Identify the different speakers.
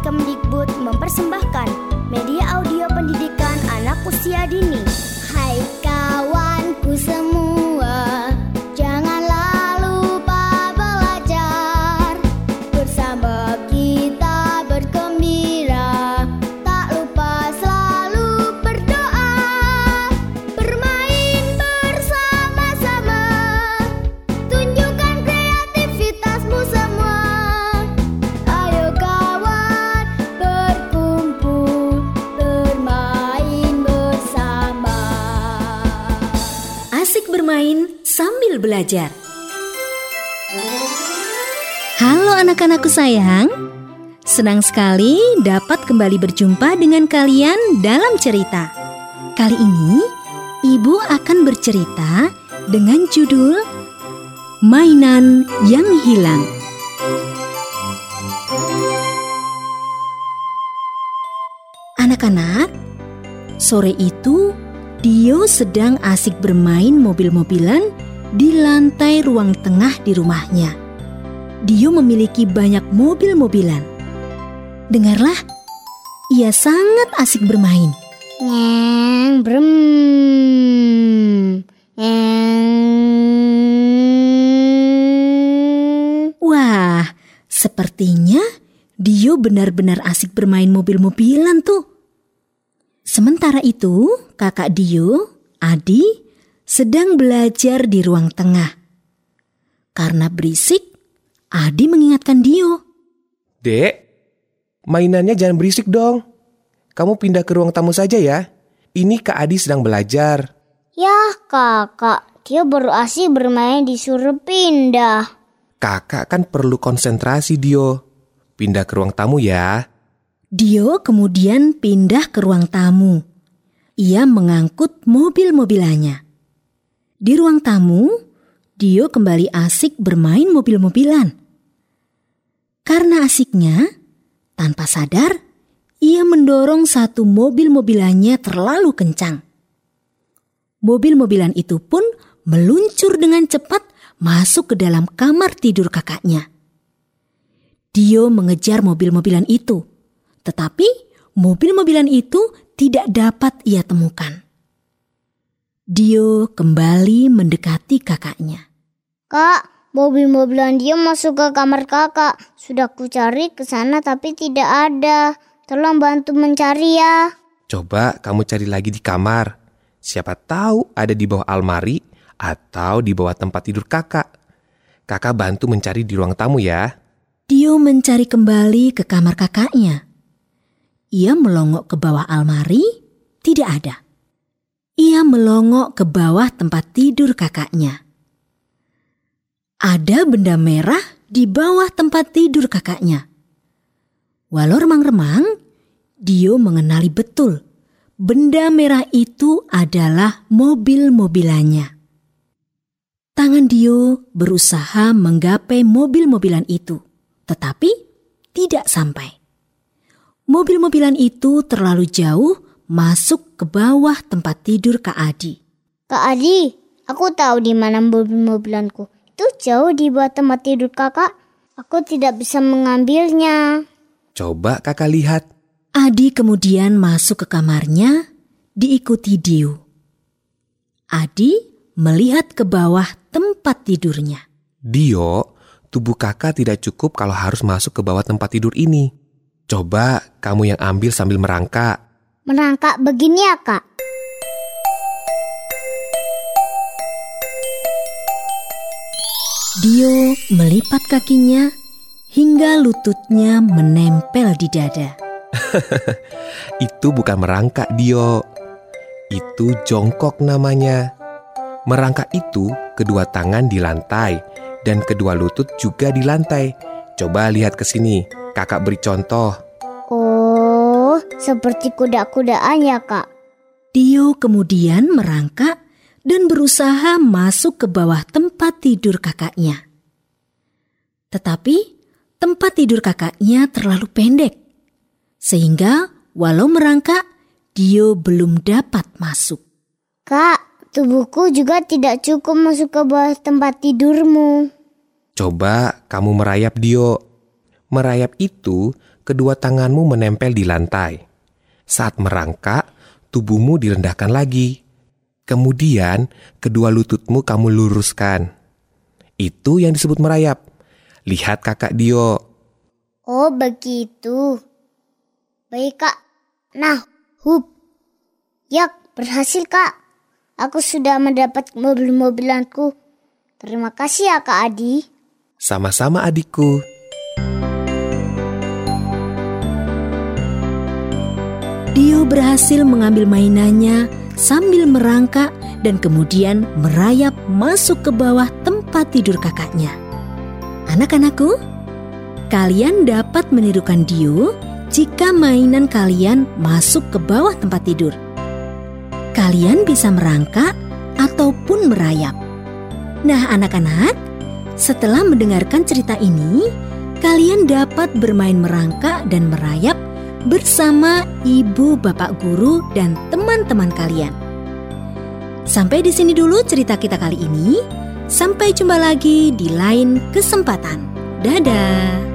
Speaker 1: Kemdikbud mempersembahkan media audio pendidikan anak usia dini. Hai kawanku semua, janganlah lupa belajar. Bersama kita bergembira, tak lupa selalu berdoa. Bermain bersama-sama, tunjukkan kreativitasmu semua. Ayo kawan, berkumpul, bermain bersama.
Speaker 2: Asik bermain sambil belajar. Halo anak-anakku sayang, senang sekali dapat kembali berjumpa dengan kalian dalam cerita. Kali ini, Ibu akan bercerita dengan judul Mainan yang Hilang. Anak-anak, sore itu Dio sedang asik bermain mobil-mobilan di lantai ruang tengah di rumahnya. Dio memiliki banyak mobil-mobilan. Dengarlah, ia sangat asik bermain.
Speaker 1: Nyeng, brem,
Speaker 2: Wah, sepertinya Dio benar-benar asik bermain mobil-mobilan tuh. Sementara itu, kakak Dio, Adi, sedang belajar di ruang tengah. Karena berisik, Adi mengingatkan Dio.
Speaker 3: Dek, mainannya jangan berisik dong. Kamu pindah ke ruang tamu saja ya. Ini Kak Adi sedang belajar.
Speaker 1: Ya kakak, dia baru asik bermain disuruh pindah.
Speaker 3: Kakak kan perlu konsentrasi, Dio. Pindah ke ruang tamu ya.
Speaker 2: Dio kemudian pindah ke ruang tamu. Ia mengangkut mobil-mobilannya. Di ruang tamu, Dio kembali asik bermain mobil-mobilan. Karena asiknya, tanpa sadar, ia mendorong satu mobil-mobilannya terlalu kencang. Mobil-mobilan itu pun meluncur dengan cepat masuk ke dalam kamar tidur kakaknya. Dio mengejar mobil-mobilan itu, tetapi mobil-mobilan itu tidak dapat ia temukan. Dio kembali mendekati kakaknya.
Speaker 1: Kak, mobil-mobilan dia masuk ke kamar kakak. Sudah ku cari ke sana tapi tidak ada. Tolong bantu mencari ya.
Speaker 3: Coba kamu cari lagi di kamar. Siapa tahu ada di bawah almari atau di bawah tempat tidur kakak. Kakak bantu mencari di ruang tamu ya.
Speaker 2: Dio mencari kembali ke kamar kakaknya. Ia melongok ke bawah almari, tidak ada. Ia melongok ke bawah tempat tidur kakaknya. Ada benda merah di bawah tempat tidur kakaknya. Walau remang-remang, Dio mengenali betul benda merah itu adalah mobil-mobilannya. Tangan Dio berusaha menggapai mobil-mobilan itu, tetapi tidak sampai. Mobil-mobilan itu terlalu jauh masuk ke bawah tempat tidur Kak Adi.
Speaker 1: Kak Adi, aku tahu di mana mobil-mobilanku. Itu jauh di bawah tempat tidur kakak. Aku tidak bisa mengambilnya.
Speaker 3: Coba kakak lihat.
Speaker 2: Adi kemudian masuk ke kamarnya, diikuti Dio. Adi melihat ke bawah tempat tidurnya.
Speaker 3: Dio, tubuh kakak tidak cukup kalau harus masuk ke bawah tempat tidur ini. Coba kamu yang ambil sambil merangkak.
Speaker 1: Merangkak begini ya kak?
Speaker 2: Dio melipat kakinya hingga lututnya menempel di dada.
Speaker 3: Itu bukan merangkak, Dio. Itu jongkok namanya. Merangkak itu kedua tangan di lantai dan kedua lutut juga di lantai. Coba lihat ke sini, kakak beri contoh.
Speaker 1: Oh, seperti kuda-kudaan ya kak?
Speaker 2: Dio kemudian merangkak dan berusaha masuk ke bawah tempat tidur kakaknya. Tetapi tempat tidur kakaknya terlalu pendek, sehingga walau merangkak, Dio belum dapat masuk.
Speaker 1: Kak, tubuhku juga tidak cukup masuk ke bawah tempat tidurmu.
Speaker 3: Coba kamu merayap, Dio. Merayap itu kedua tanganmu menempel di lantai. Saat merangkak, tubuhmu direndahkan lagi. Kemudian, kedua lututmu kamu luruskan. Itu yang disebut merayap. Lihat kakak Dio.
Speaker 1: Oh, begitu. Baik, Kak. Nah, hup. Yak, berhasil, Kak. Aku sudah mendapat mobil-mobilanku. Terima kasih ya, Kak Adi.
Speaker 3: Sama-sama adikku.
Speaker 2: Dio berhasil mengambil mainannya sambil merangkak dan kemudian merayap masuk ke bawah tempat tidur kakaknya. Anak-anakku, kalian dapat menirukan Dio jika mainan kalian masuk ke bawah tempat tidur. Kalian bisa merangkak ataupun merayap. Nah, anak-anak, setelah mendengarkan cerita ini, kalian dapat bermain merangkak dan merayap bersama ibu, bapak guru, dan teman-teman kalian. Sampai di sini dulu cerita kita kali ini. Sampai jumpa lagi di lain kesempatan. Dadah!